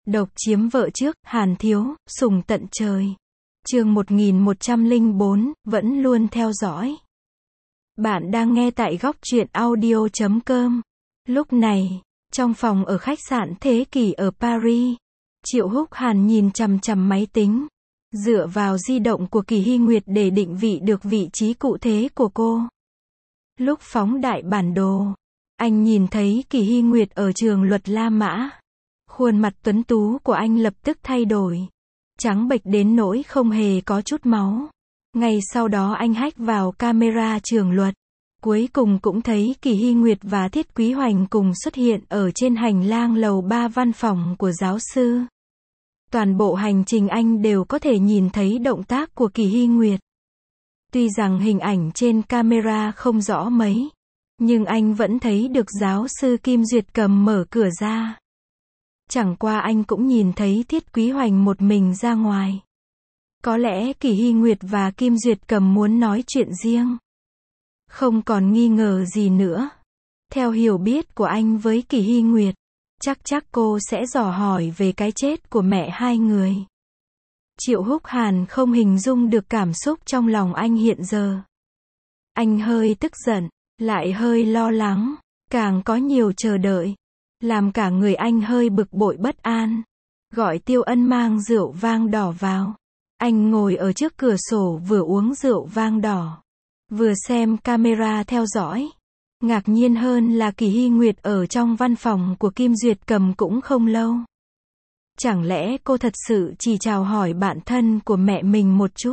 Độc chiếm vợ trước, Hàn Thiếu, sủng tận trời. Chương 1104, vẫn luôn theo dõi. Bạn đang nghe tại góc truyện audio.com. Lúc này, trong phòng ở khách sạn Thế Kỷ ở Paris, Triệu Húc Hàn nhìn chằm chằm máy tính, dựa vào di động của Kỳ Hy Nguyệt để định vị được vị trí cụ thể của cô. Lúc phóng đại bản đồ, anh nhìn thấy Kỳ Hy Nguyệt ở trường luật La Mã. Khuôn mặt tuấn tú của anh lập tức thay đổi, trắng bệch đến nỗi không hề có chút máu. Ngay sau đó anh hack vào camera trường luật, cuối cùng cũng thấy Kỳ Hy Nguyệt và Thiết Quý Hoành cùng xuất hiện ở trên hành lang lầu 3 văn phòng của giáo sư. Toàn bộ hành trình anh đều có thể nhìn thấy động tác của Kỳ Hy Nguyệt. Tuy rằng hình ảnh trên camera không rõ mấy, nhưng anh vẫn thấy được giáo sư Kim Duyệt Cầm mở cửa ra. Chẳng qua anh cũng nhìn thấy Thiết Quý Hoành một mình ra ngoài. Có lẽ Kỳ Hy Nguyệt và Kim Duyệt Cầm muốn nói chuyện riêng. Không còn nghi ngờ gì nữa. Theo hiểu biết của anh với Kỳ Hy Nguyệt, chắc cô sẽ dò hỏi về cái chết của mẹ hai người. Triệu Húc Hàn không hình dung được cảm xúc trong lòng anh hiện giờ. Anh hơi tức giận, lại hơi lo lắng, càng có nhiều chờ đợi, làm cả người anh hơi bực bội bất an. Gọi Tiêu Ân mang rượu vang đỏ vào. Anh ngồi ở trước cửa sổ vừa uống rượu vang đỏ, vừa xem camera theo dõi. Ngạc nhiên hơn là Kỳ Hy Nguyệt ở trong văn phòng của Kim Duyệt Cầm cũng không lâu. Chẳng lẽ cô thật sự chỉ chào hỏi bạn thân của mẹ mình một chút,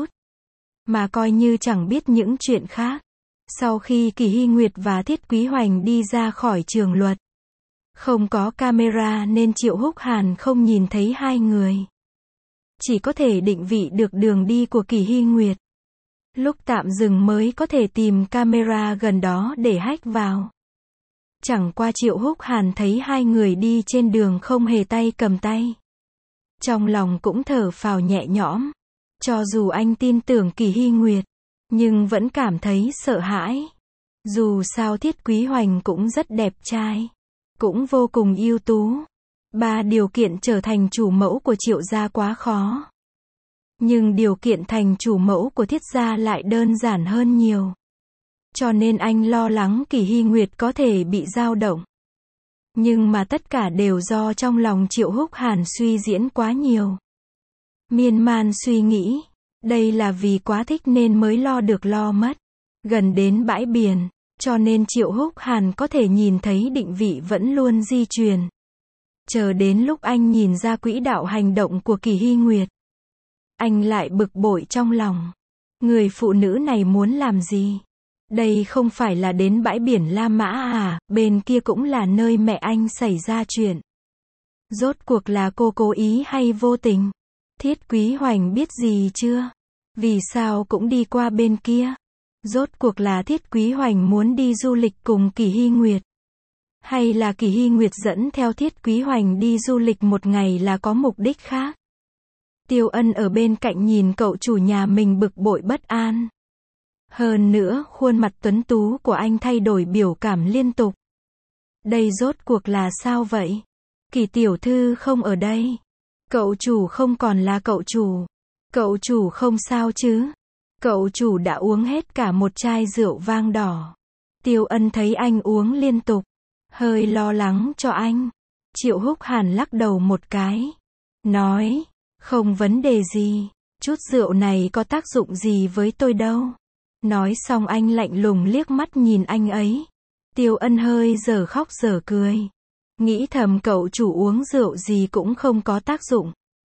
mà coi như chẳng biết những chuyện khác. Sau khi Kỳ Hy Nguyệt và Thiết Quý Hoành đi ra khỏi trường luật, không có camera nên Triệu Húc Hàn không nhìn thấy hai người. Chỉ có thể định vị được đường đi của Kỳ Hy Nguyệt. Lúc tạm dừng mới có thể tìm camera gần đó để hack vào. Chẳng qua Triệu Húc Hàn thấy hai người đi trên đường không hề tay cầm tay. Trong lòng cũng thở phào nhẹ nhõm. Cho dù anh tin tưởng Kỳ Hy Nguyệt, nhưng vẫn cảm thấy sợ hãi. Dù sao Thiết Quý Hoành cũng rất đẹp trai, cũng vô cùng ưu tú. Ba điều kiện trở thành chủ mẫu của Triệu gia quá khó. Nhưng điều kiện thành chủ mẫu của Thiết gia lại đơn giản hơn nhiều. Cho nên anh lo lắng Kỳ Hy Nguyệt có thể bị dao động. Nhưng mà tất cả đều do trong lòng Triệu Húc Hàn suy diễn quá nhiều. Miên man suy nghĩ, đây là vì quá thích nên mới lo được lo mất. Gần đến bãi biển, cho nên Triệu Húc Hàn có thể nhìn thấy định vị vẫn luôn di chuyển. Chờ đến lúc anh nhìn ra quỹ đạo hành động của Kỳ Hy Nguyệt, anh lại bực bội trong lòng. Người phụ nữ này muốn làm gì? Đây không phải là đến bãi biển La Mã à, bên kia cũng là nơi mẹ anh xảy ra chuyện. Rốt cuộc là cô cố ý hay vô tình? Thiết Quý Hoành biết gì chưa? Vì sao cũng đi qua bên kia? Rốt cuộc là Thiết Quý Hoành muốn đi du lịch cùng Kỳ Hy Nguyệt? Hay là Kỳ Hy Nguyệt dẫn theo Thiết Quý Hoành đi du lịch một ngày là có mục đích khác? Tiêu Ân ở bên cạnh nhìn cậu chủ nhà mình bực bội bất an. Hơn nữa, khuôn mặt tuấn tú của anh thay đổi biểu cảm liên tục. Đây rốt cuộc là sao vậy? Kỳ tiểu thư không ở đây. Cậu chủ không còn là cậu chủ. Cậu chủ không sao chứ? Cậu chủ đã uống hết cả một chai rượu vang đỏ. Tiêu Ân thấy anh uống liên tục, hơi lo lắng cho anh. Triệu Húc Hàn lắc đầu một cái, nói, không vấn đề gì, chút rượu này có tác dụng gì với tôi đâu. Nói xong anh lạnh lùng liếc mắt nhìn anh ấy. Tiêu Ân hơi dở khóc dở cười, nghĩ thầm cậu chủ uống rượu gì cũng không có tác dụng.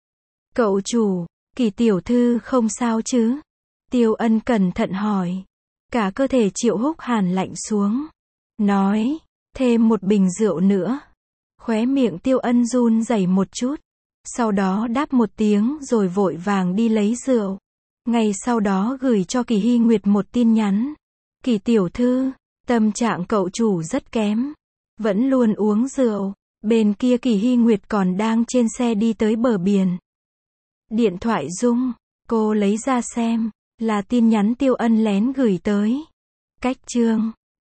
Cậu chủ, Kỳ tiểu thư không sao chứ? Tiêu Ân cẩn thận hỏi. Cả cơ thể Triệu Húc Hàn lạnh xuống, nói, thêm một bình rượu nữa. Khóe miệng Tiêu Ân run rẩy một chút, sau đó đáp một tiếng rồi vội vàng đi lấy rượu. Ngay sau đó gửi cho Kỳ Hy Nguyệt một tin nhắn. Kỳ tiểu thư, tâm trạng cậu chủ rất kém, vẫn luôn uống rượu. Bên kia Kỳ Hy Nguyệt còn đang trên xe đi tới bờ biển. Điện thoại rung, cô lấy ra xem, là tin nhắn Tiêu Ân lén gửi tới. Cách chương